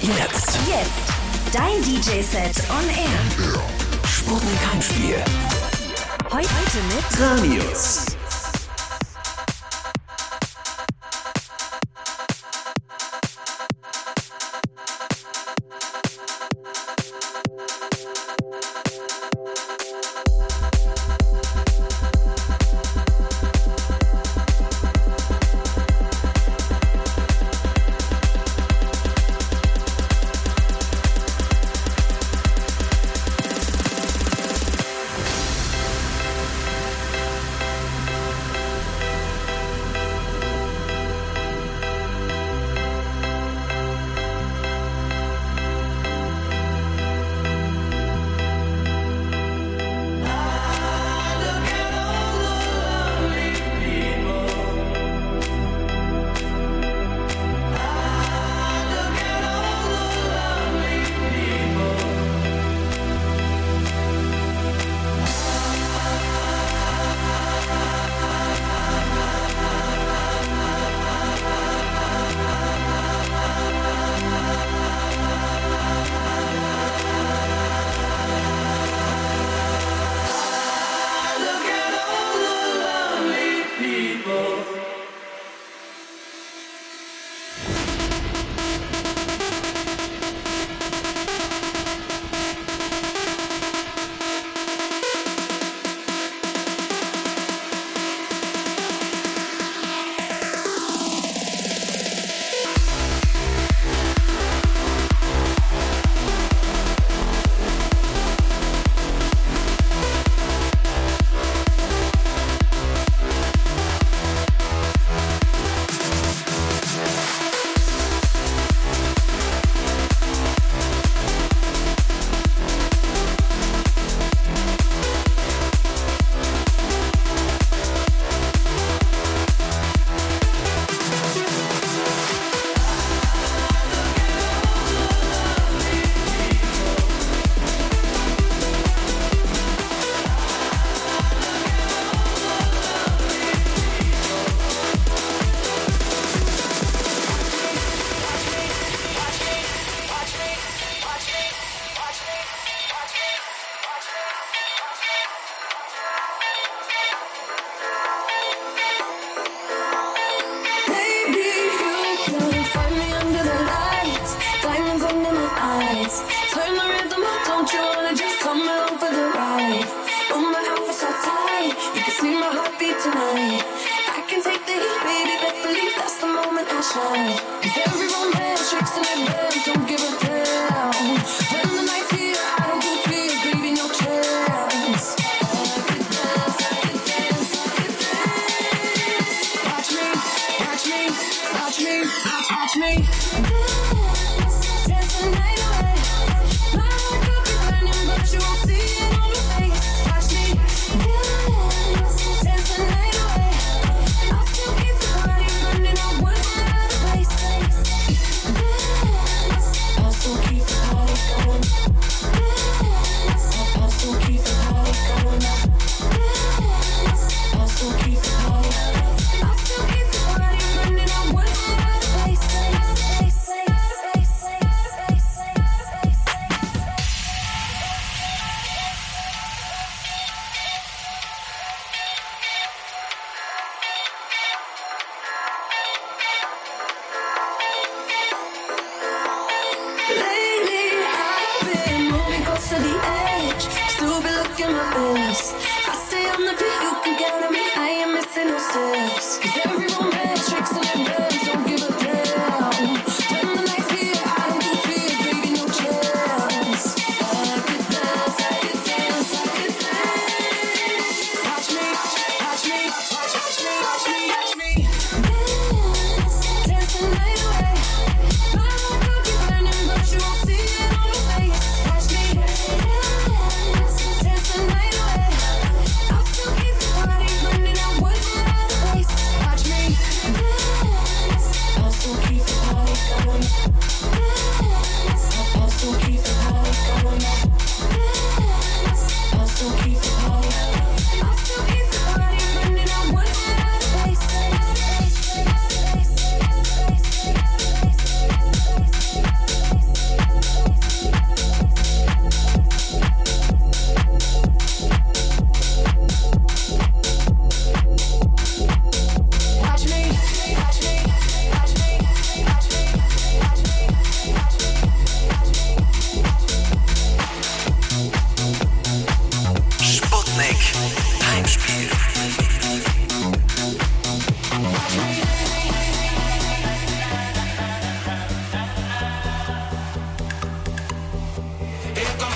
Jetzt. Dein DJ-Set on Air. Spucken-Heimspiel. Heute mit Ramius. Place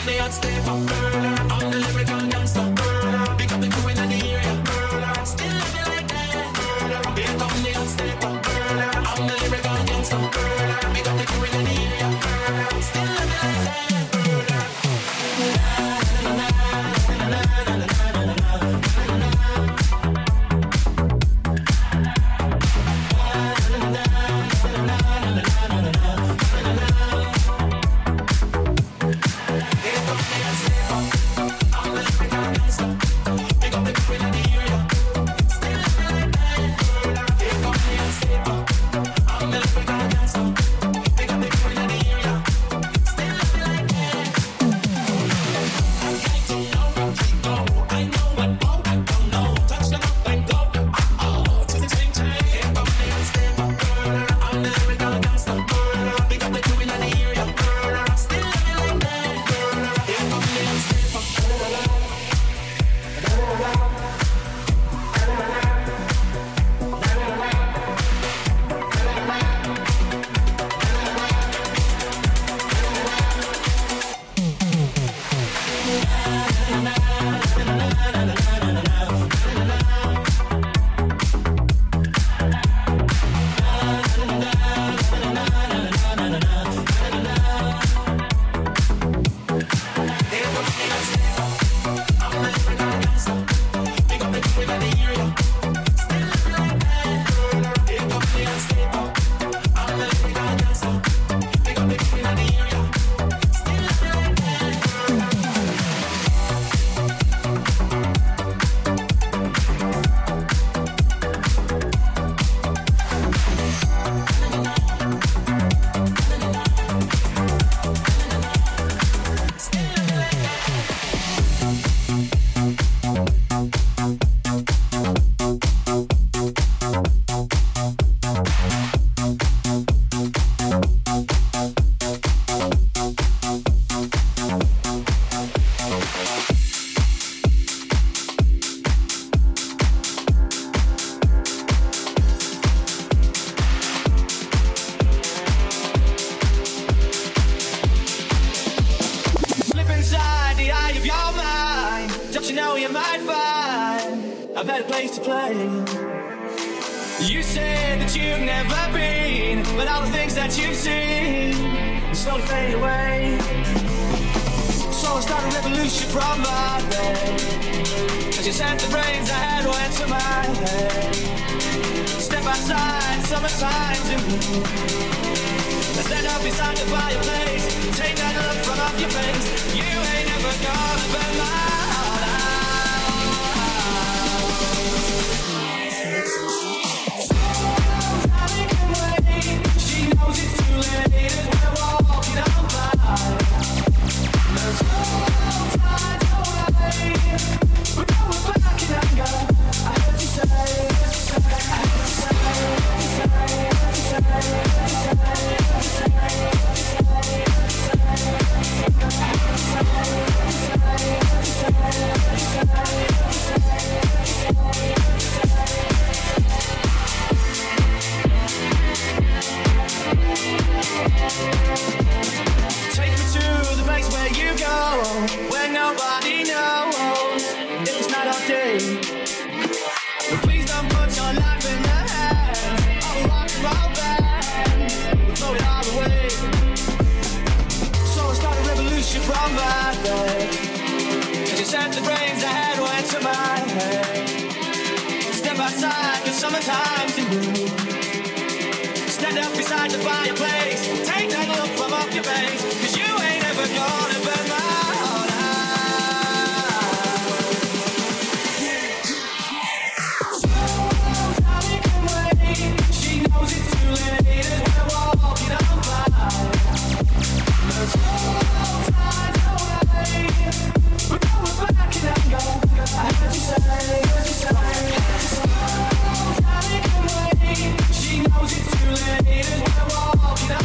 She knows it's too late as we're walking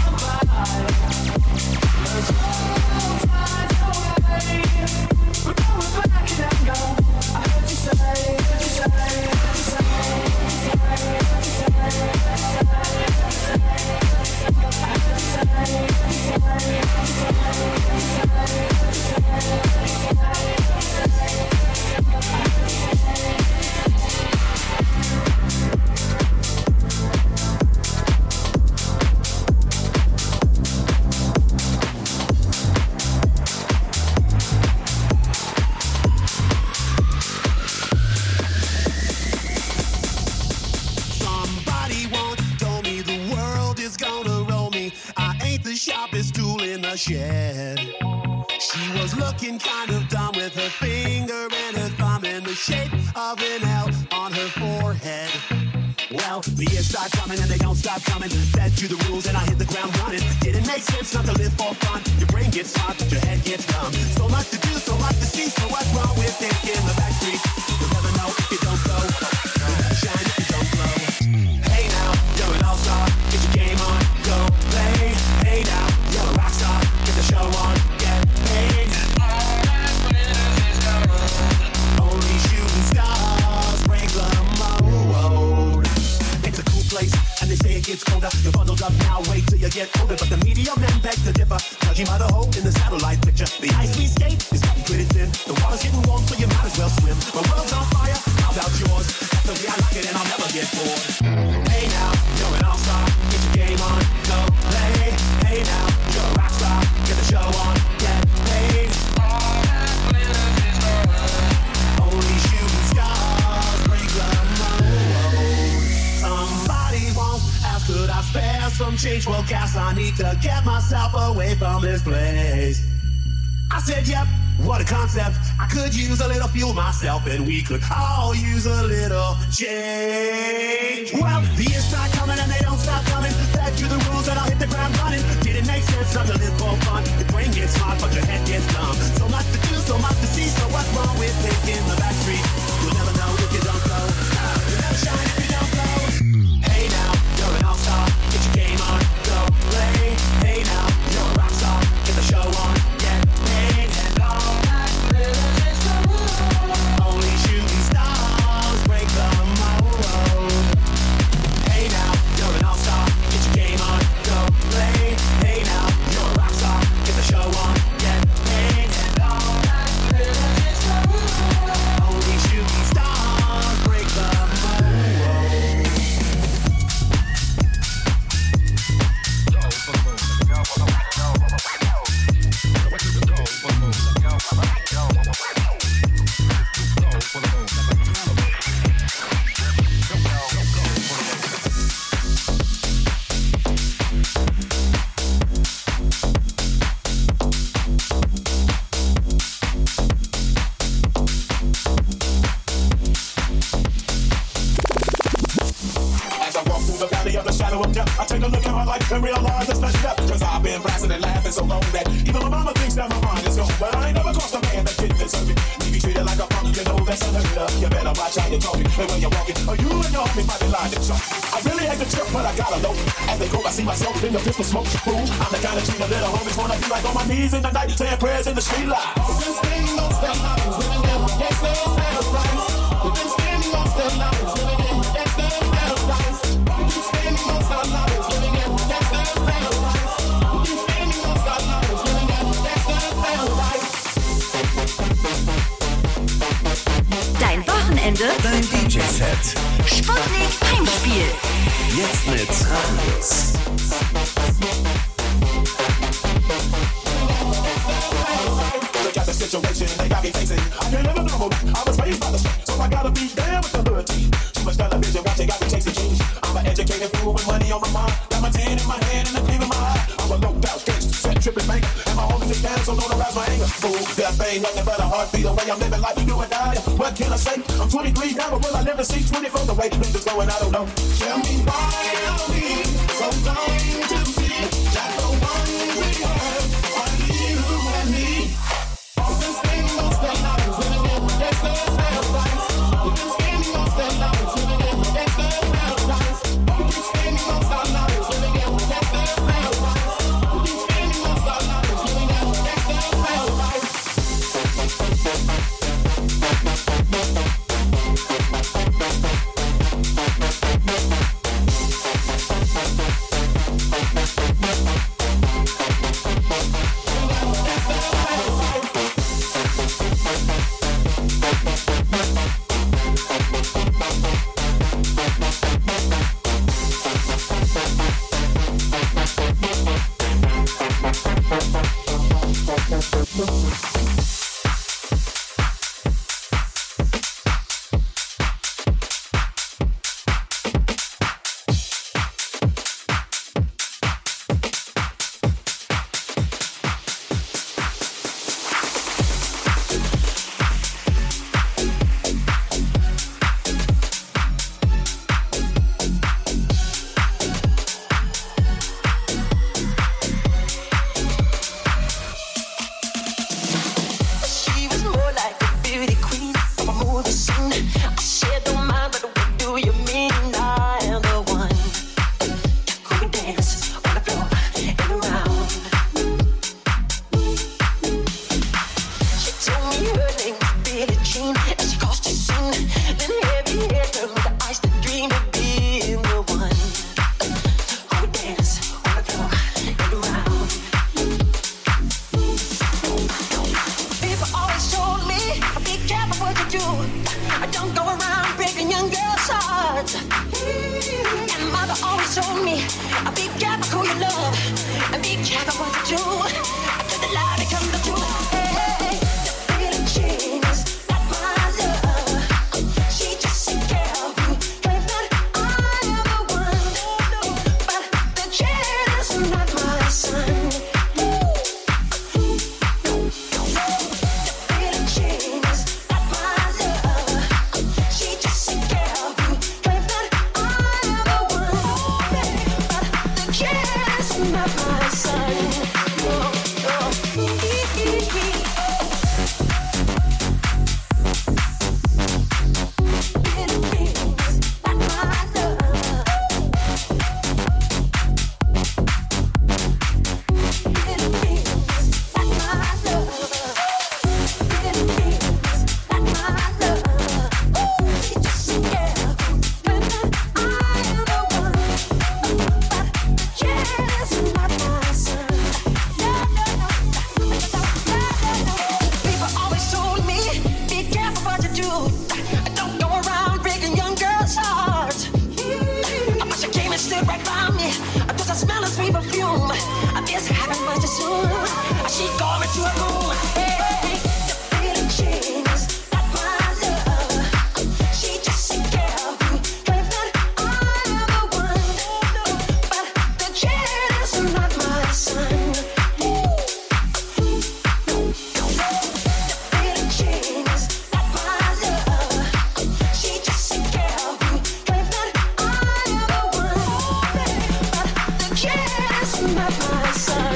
tool in the shed. She was looking kind of dumb with her finger and her thumb in the shape of an L on her forehead. Well, the years start coming and they don't stop coming. Fed to the rules and I hit the ground running. Didn't make sense not to live for fun. Your brain gets smart, but your head gets dumb. So much to do, so much to see. So what's wrong with thinking the back street? You'll never know if you don't go. You'll never shine if you don't glow. Hey now, you're an all-star. Get your game on, go play. Hey now, you're a rock star. Get the show on, get paid. Only shooting stars break the mold. It's a cool place, and they say it gets colder. You're bundled up now, wait till you get older. But the media men beg to differ, judging by the hole in the satellite picture. The ice we skate is getting pretty thin. The water's getting warm, so you might as well swim. My world's on fire, how about yours? Definitely I like it, and I'll never get bored. Hey now, you're an all-star. Get your game on, go play. Hey now, you're a rock star. Get the show on, get paid. Only shooting stars break the mold. Somebody won't ask, could I spare some change? Well, gas, I need to get myself away from this place. I said, yep, what a concept. I could use a little fuel myself, and we could all use a little change. Well, the years start coming and they don't stop coming. Back to the rules and I'll hit the ground running. Didn't make sense not to live for fun. Your brain gets smart, but your head gets dumb. So much to do, so much to see. So what's wrong with taking the back street? You'll never know if you don't go. You'll never shine if you don't go. Hey now, you're an all-star. Get your game on, go play. Hey now, you're a rock star. Get the show on, get paid. And all that glitters is gold. Only shooting stars break the mold. Hey now, you're an all-star. Get your game on, go play. Hey now, you're a rock star. Get the show on, get paid. And all that glitters is gold. Only shooting stars break the mold. I take a look at my life and realize it's messed up. Cause I've been blasting and laughing so long that even my mama thinks that my mind is gone. But I ain't never crossed a man that didn't deserve it. You be treated like a punk, you know that's unheard of. You better watch how you're talking and when you're walking, or you and your homies might be lying to chalk. I really hate the trip, but I gotta know. As they go, I see myself in the pistol smoke. Fool, I'm the kind of treat the little homies wanna be like on my knees in the night, saying prayers in the street light. We've been spending most of our lives living in the gangster's paradise. We've been spending most of our lives living in the gangster's paradise. We've been spending most of our lives living in the gangster's paradise. We've been spending most of our lives living in the gangster's paradise. Dein Wochenende. Dein DJ-Set. Sputnik Heimspiel. Jetzt mit Radius. Look at the situation they got me facing. I can't live a normal life. I was raised by the street, so I gotta be down with the hood team. Too much television watching got me chasing dreams. I'm an educated fool with money on my mind. Got my tan in my hand and a gleam in my eye. I'm a low-down gangster, set tripping bank, and my homies is down, so don't arouse my anger. Fool, death ain't nothing but a heartbeat. The way I'm living life, you do or die. What can I say? I'm 23 now, but will I never see 20 from the way things is going? I don't know. Tell me why are we so blind to see that the one we have are you and me? We've been spending most of our lives living in the gangster's paradise. We've been spending most of our lives living in the gangster's paradise. We've been spending most of our lives living in the gangster's paradise. We've been spending most of our lives living in the gangster's paradise. She called me to her room. Hey, hey, the feeling changes. Not my love. She just said, girl, you claim that I am the one, but the chance is not my son. The feeling changes. Not my love. She just said, girl, you claim that I am the one, but the chance is not my son.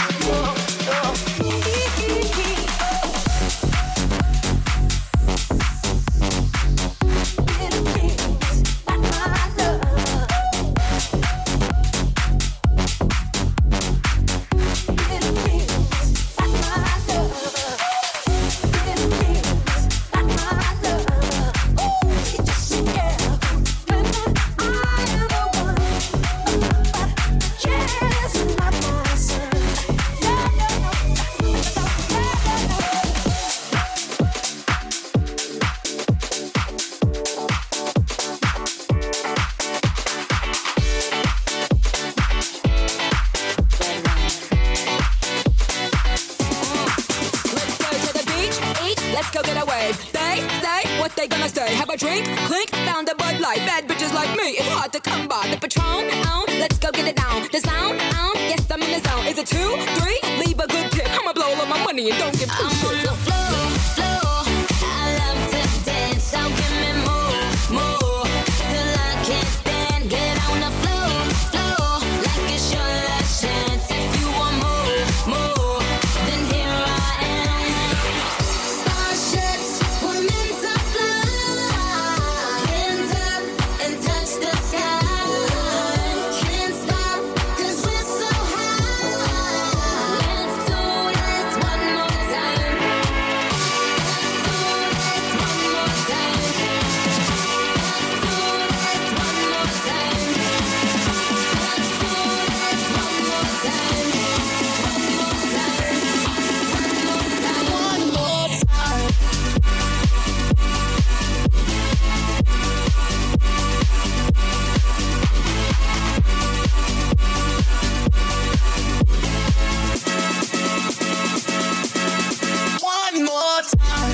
Let's go get a wave. They say what they gonna say. Have a drink, clink, found a Bud Light. Bad bitches like me, it's hard to come by. The Patron, let's go get it down. The sound, yes I'm in the zone. Is it 2, 3? Leave a good tip. I'ma blow all of my money and don't give two shits. I'm on the floor, floor. I love to dance, so give me more, more. Till I can't stand, get on the floor, floor. Like it's your last chance. If you want more, more, then here I am. Starships were meant to fly. Hands up and touch the sky. Can't stop 'cause we're so high. Let's do this one more time. Let's do this one more time. Let's do this one more time. Let's do this one more time. One more time. One more time. One more time.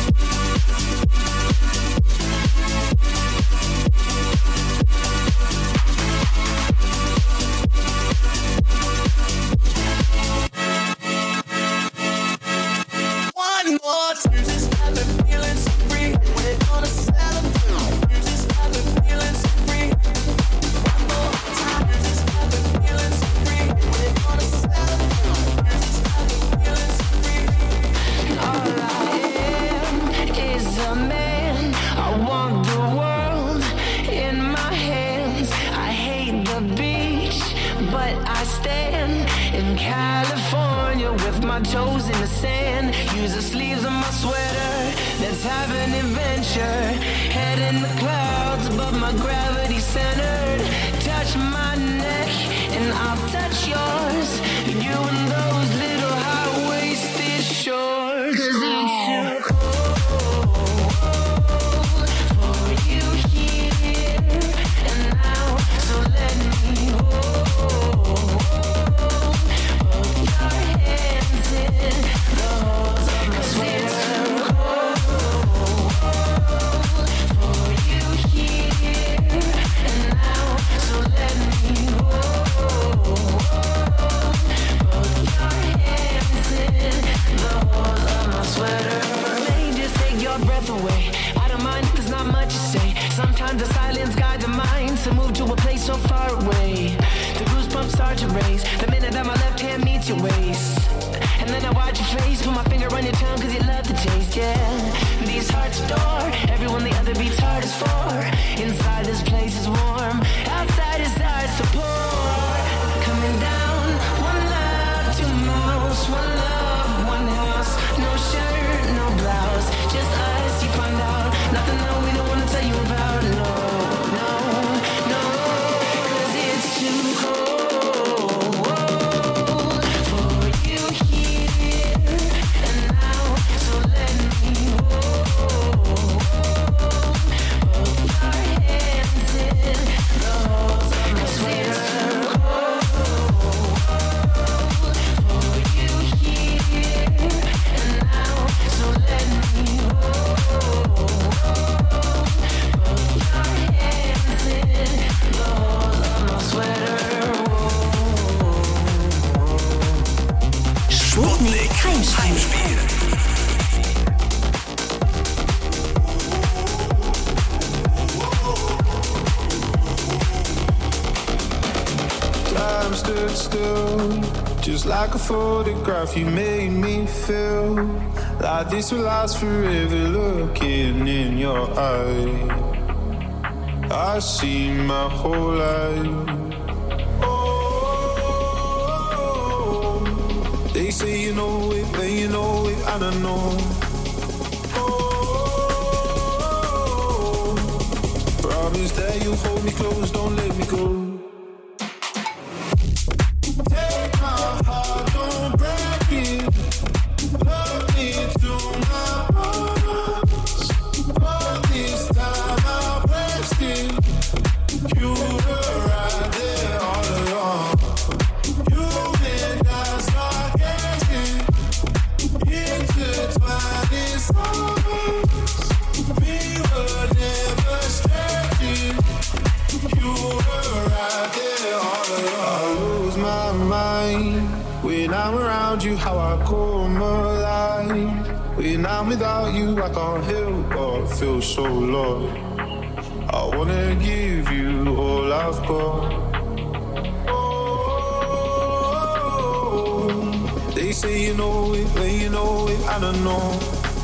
One more time. You just got me feeling so free. We're gonna celebrate. You just got me feeling so free. One more time. You just got me feeling so free. We're gonna celebrate. You just got me feeling so free. All I am is a man. I want the world in my hands. I hate the beach, but I stand in California with my toes in the sand. Use the sleeves of my sweater. Let's have an adventure. Head in the clouds, but my gravity centered. Touch my neck and I'll touch yours. You and those little high-waisted shorts. 'Cause it's too cold for you here and now. So let me hold both your hands in the holes of my sweater. For you here and now. So let me hold both your hands in the holes of my sweater. May just take your breath away. I don't mind if there's not much to say. Sometimes the silence guides the mind to move to a place so far away. The goosebumps start to raise the minute that my left hand meets your waist. And then I watch your face, put my finger on your tongue 'cause you love the taste, yeah. These hearts adore everyone the other beats hardest for. Inside this place is warm, outside it starts to pour. Coming down, one love, two mouths, one love, one house. No shirt, no blouse, just us, you find out. Nothing that we don't wanna tell you about, no, no, no. 'Cause it's too cold for you here and now. Sputnik Heimspiel. Time stood still, just like a photograph. You made me feel like this will last forever. Looking in your eyes, I see my whole life. Oh, they say you know it, but you know it, and I know. Oh, promise that you hold me close, don't let me go. How I come alive. When I'm without you, I can't help but feel so lost. I wanna give you all I've got. Oh, they say you know it, but you know it, and I know.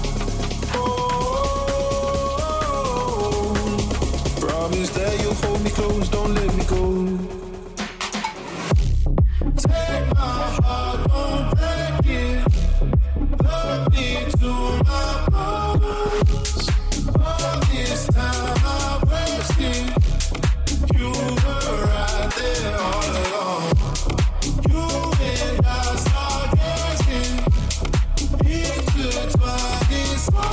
Oh, promise that you'll hold me close, don't let me go. Take my heart, don't break it. Love me to my bones. All this time I wasted. You were right there all along. You and I start dancing. Intertwined in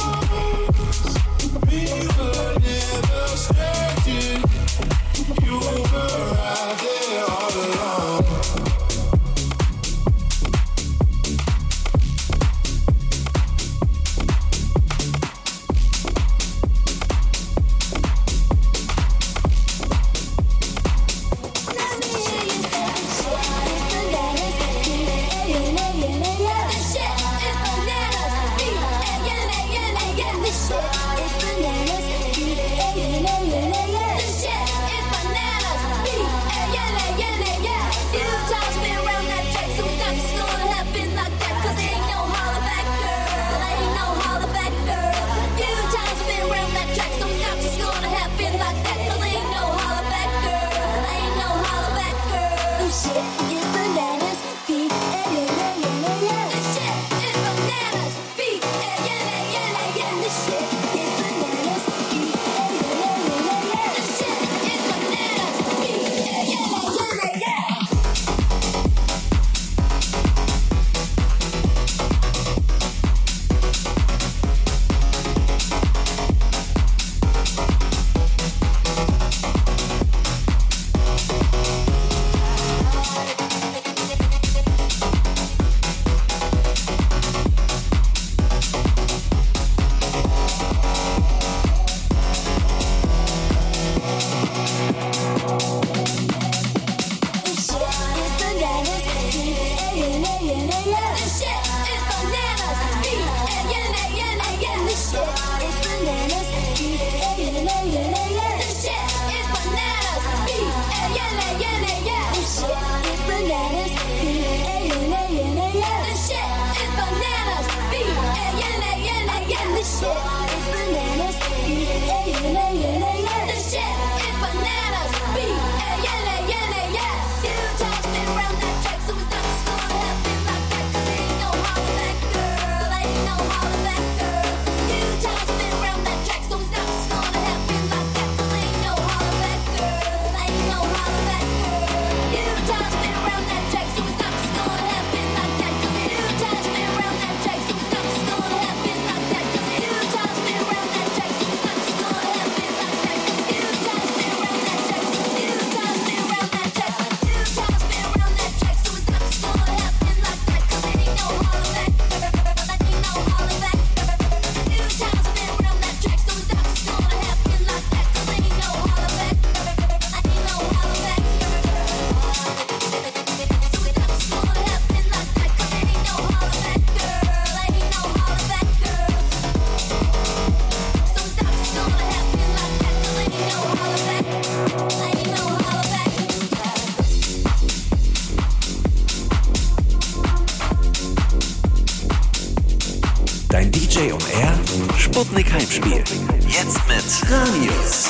songs. We were never strangers. You were right there all along. So Dein DJ on Air, Sputnik Heimspiel. Jetzt mit Ramius.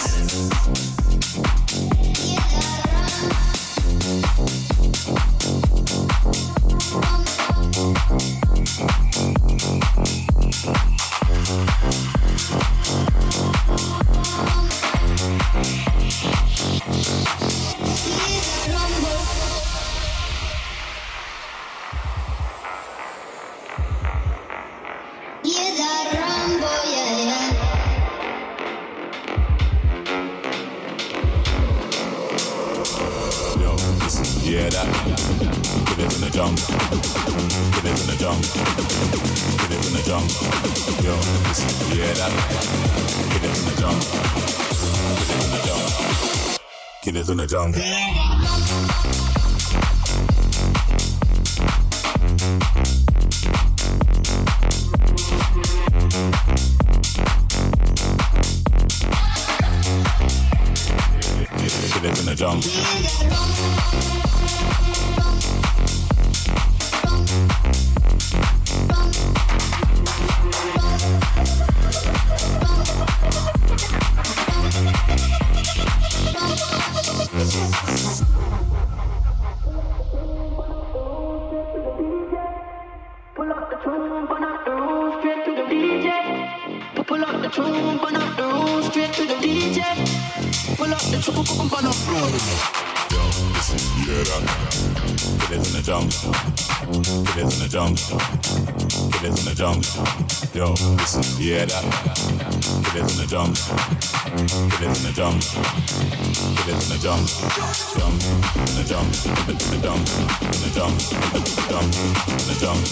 Yeah, that. Get it in the jump. Get it in the jump. Get it in the jump. Jump in the jump. In the jump. In the jump. In the jump. In the jump.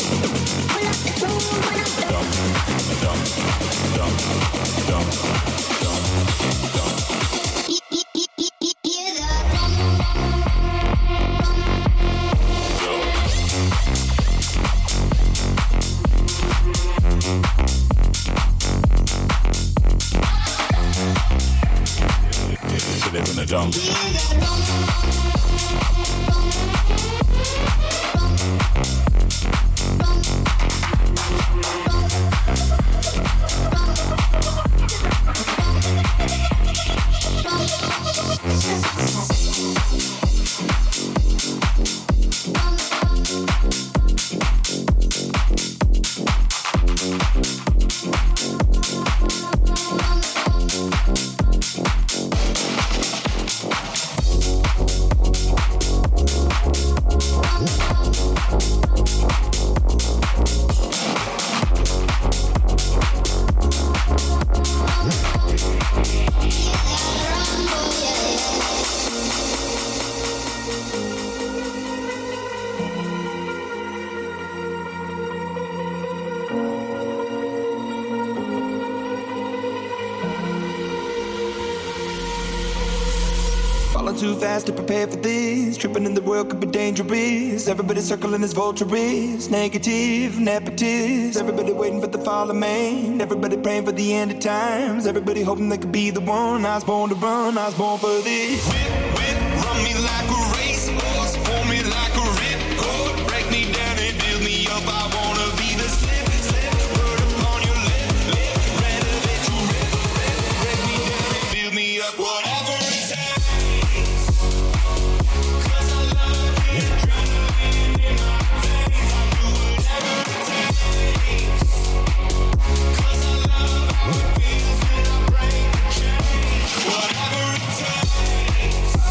Jump. In the jump. Jump. Jump. Jump. Jump. Jump. Too fast to prepare for this. Tripping in the world could be dangerous. Everybody circling as vultures. Negative, nepotist. Everybody waiting for the fall of man. Everybody praying for the end of times. Everybody hoping they could be the one. I was born to run, I was born for this. Whip, run me like a racehorse. Pull me like a ripcord. Break me down and build me up. I wanna be the slip, word upon your lip. Rather that you rip. Break me down and build me up. Whatever it takes. Whatever it takes.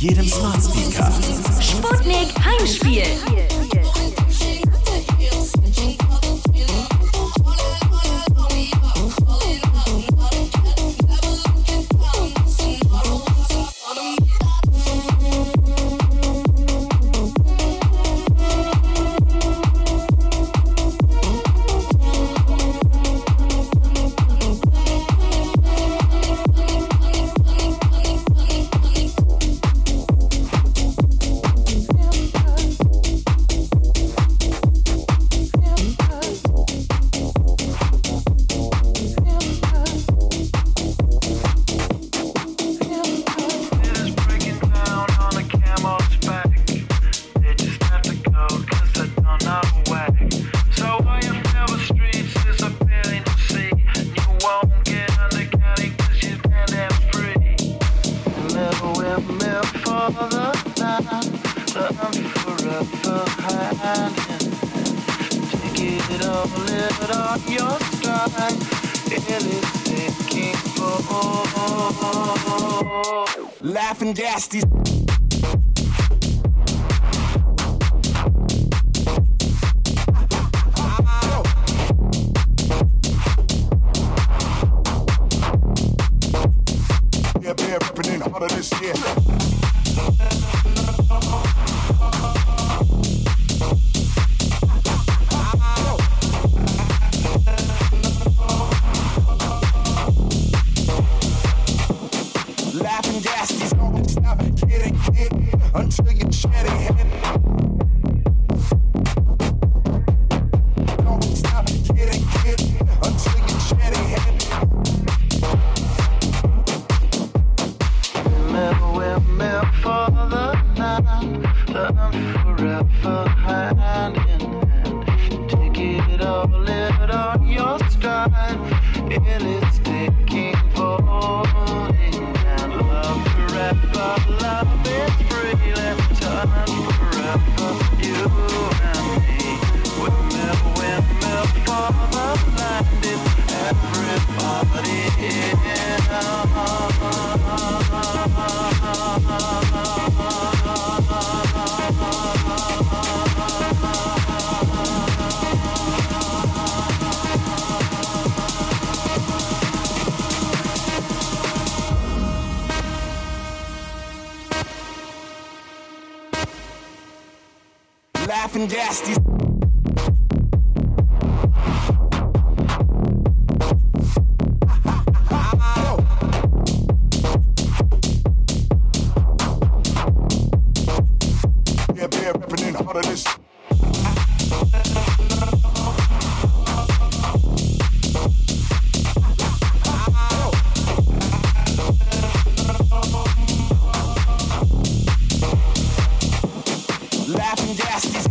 jedem Smart Speaker. Sputnik Heimspiel. Laughing gas these. Yeah, bear repping in the heart of this year. Laughing gas these. Don't stop, get it, until you shed it. Don't stop, get it, until you shed it. We're for the night, forever hand in hand. Take it all, live it on your stride. It is taking falling and love forever. Love is freely touch forever. You and me, windmill for the land. It's everybody Laughing gas these. Yeah, bear repping in the heart of this. Laughing gas these.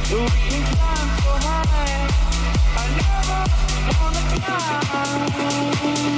but we can climb so high. I never wanna climb.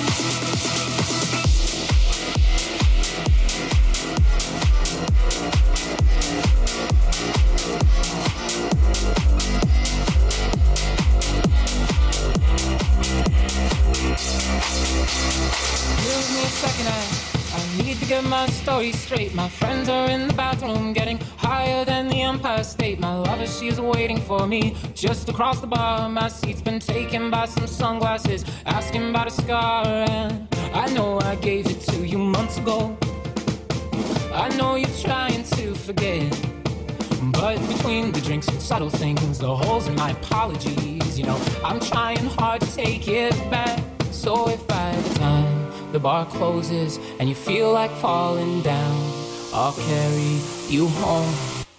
Give me a second, I need to get my story straight. My friends are in the bathroom getting higher than the Empire State. My lover, she's waiting for me just across the bar. My seat's been taken by some sunglasses, asking about a scar. And I know I gave it to you months ago. I know you're trying to forget, but between the drinks and subtle things, the holes in my apologies, you know, I'm trying hard to take it back. So if by the time the bar closes and you feel like falling down, I'll carry you home.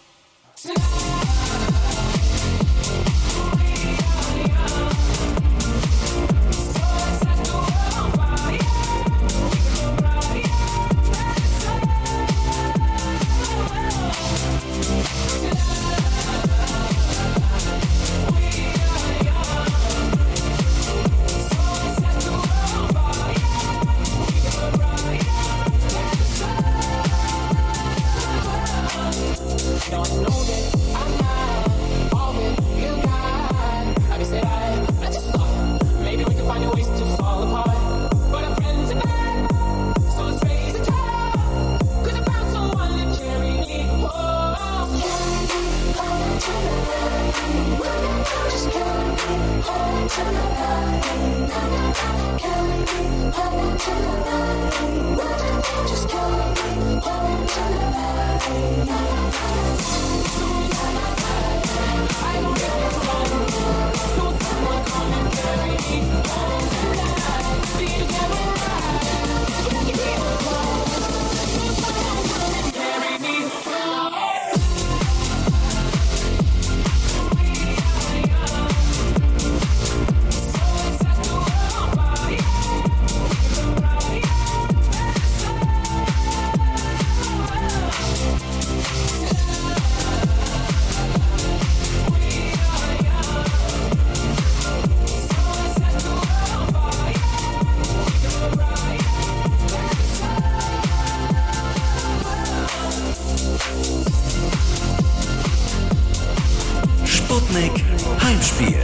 Sputnik Heimspiel.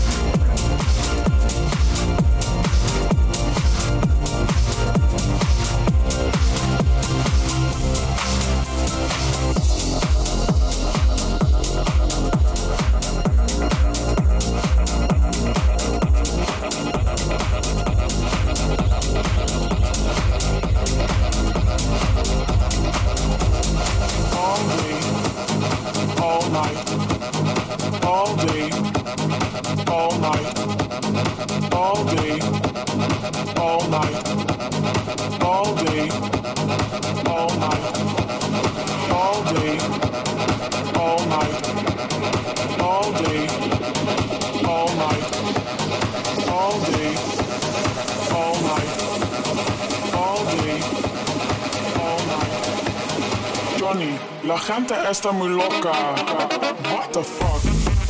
La gente está muy loca. What the fuck?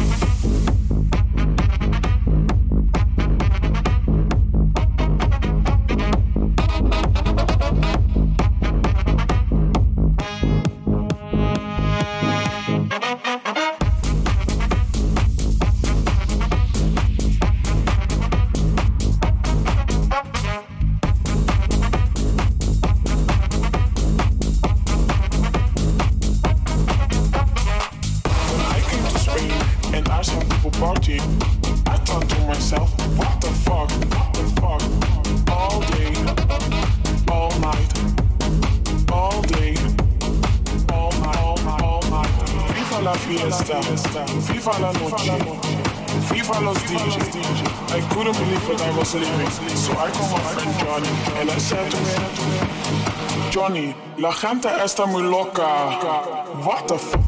FIFA la noche, FIFA los DJs. I couldn't believe what I was living, so I called my friend Johnny and I said to him, Johnny, la gente está muy loca. What the fuck?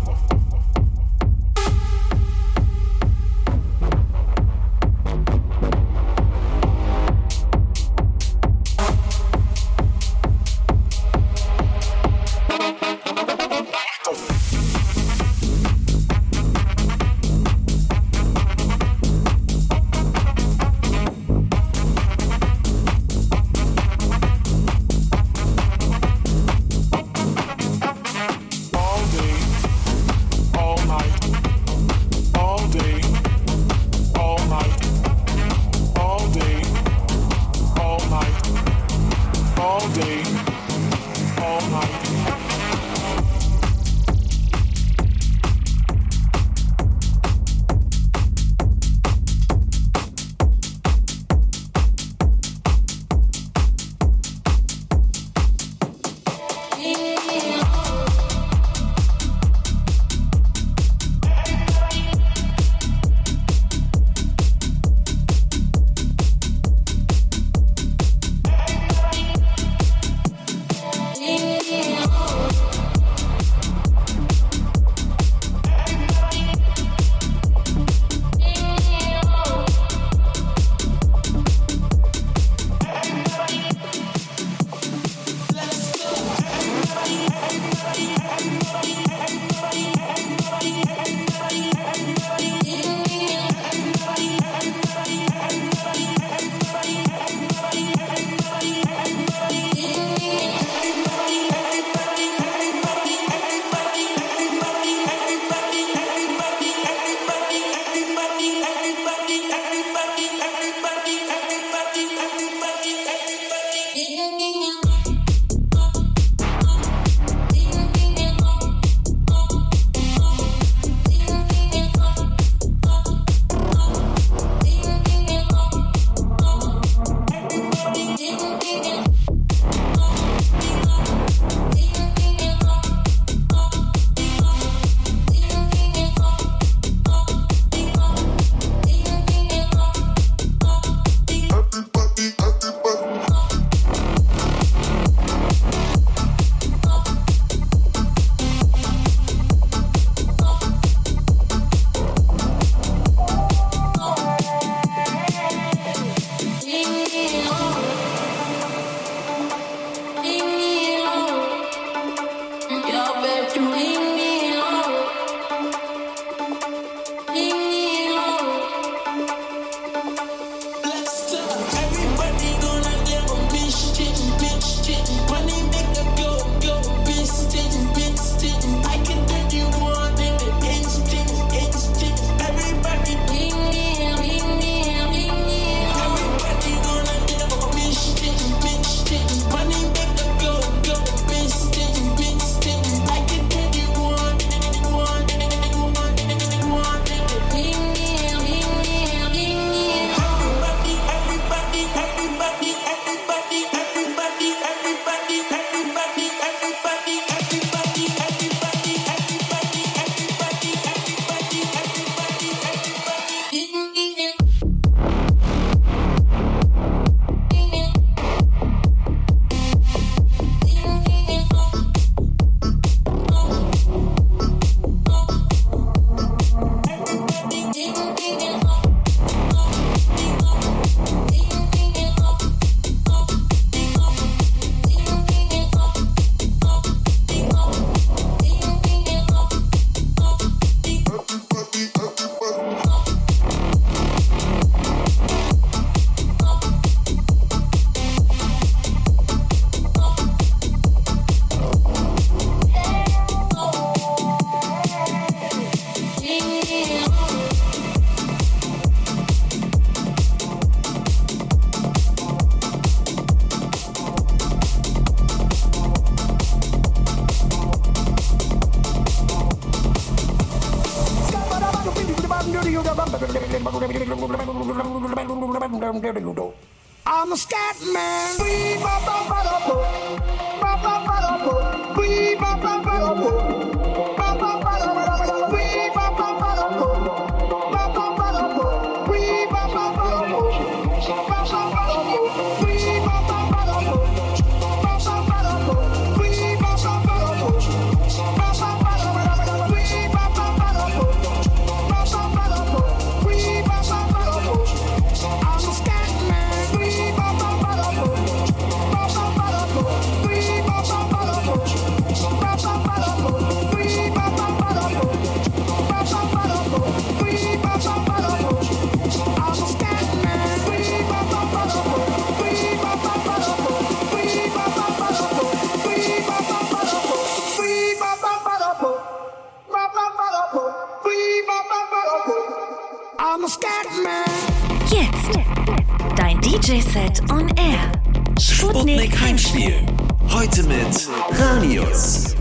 I'm a scat man. Jetzt dein DJ-Set on Air. Sputnik Heimspiel. Heute mit Ranius.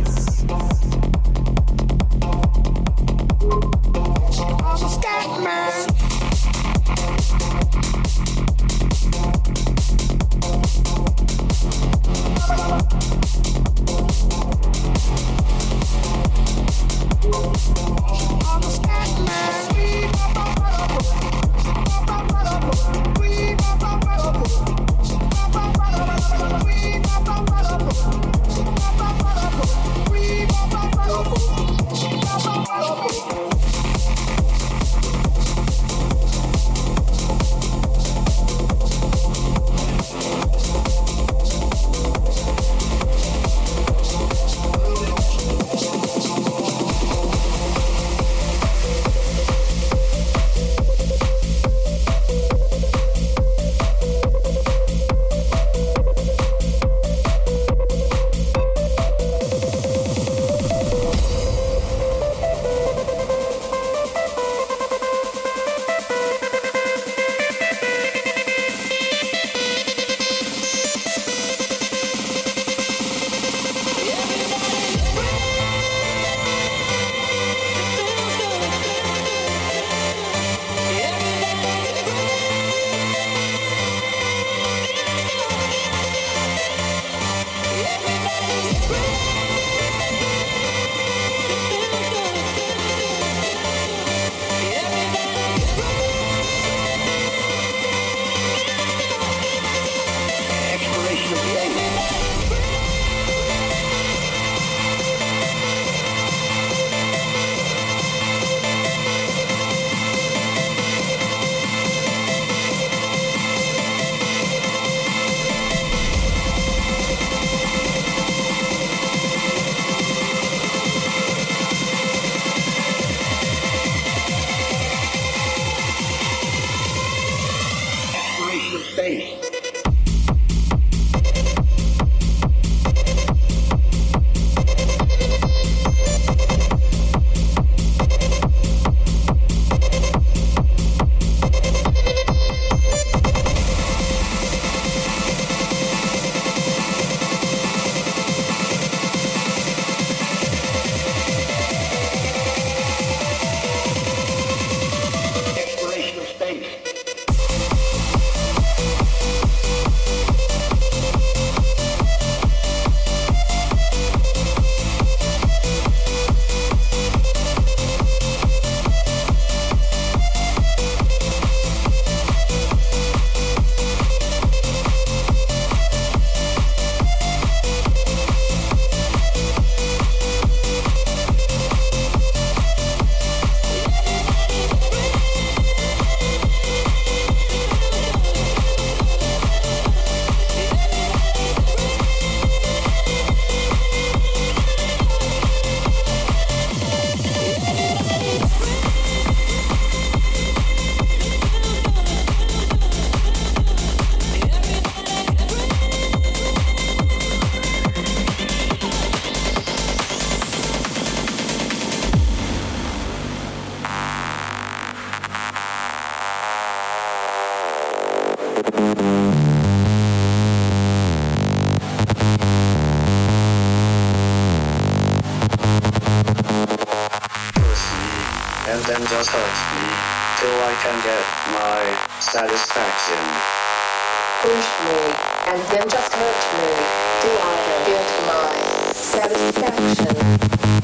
just hurt me till I can get my satisfaction. Push me, and then just hurt me till I can get my satisfaction.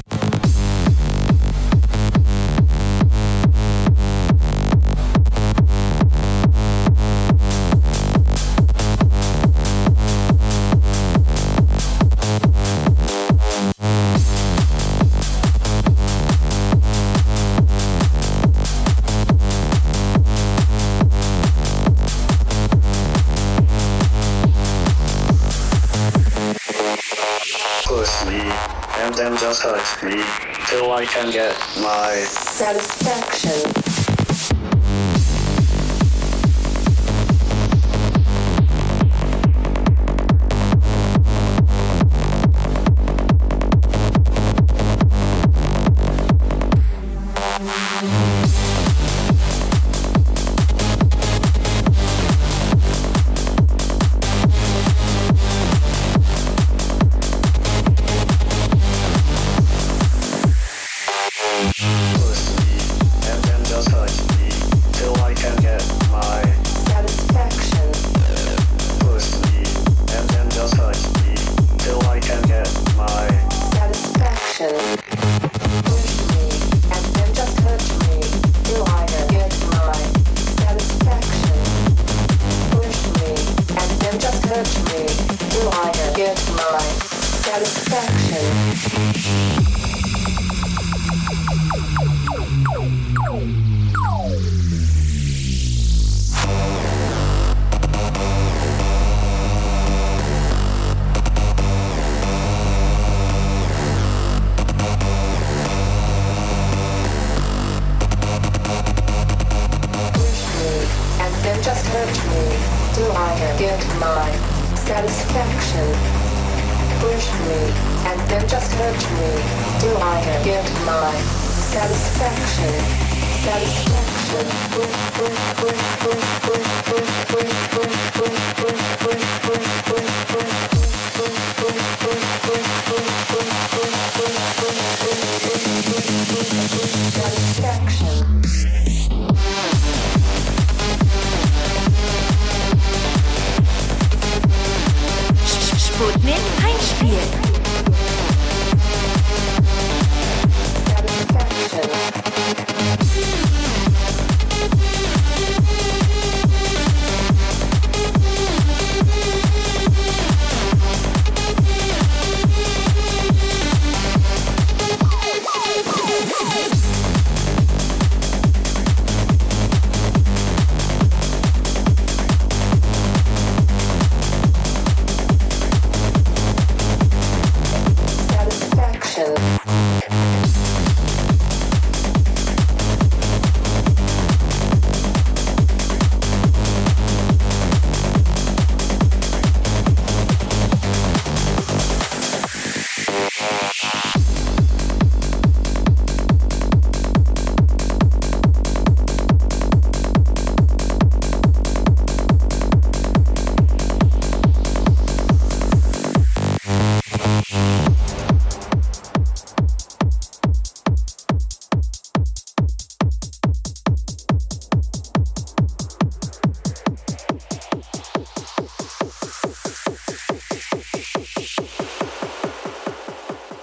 And then just hurt me till I can get my satisfaction. Satisfaction.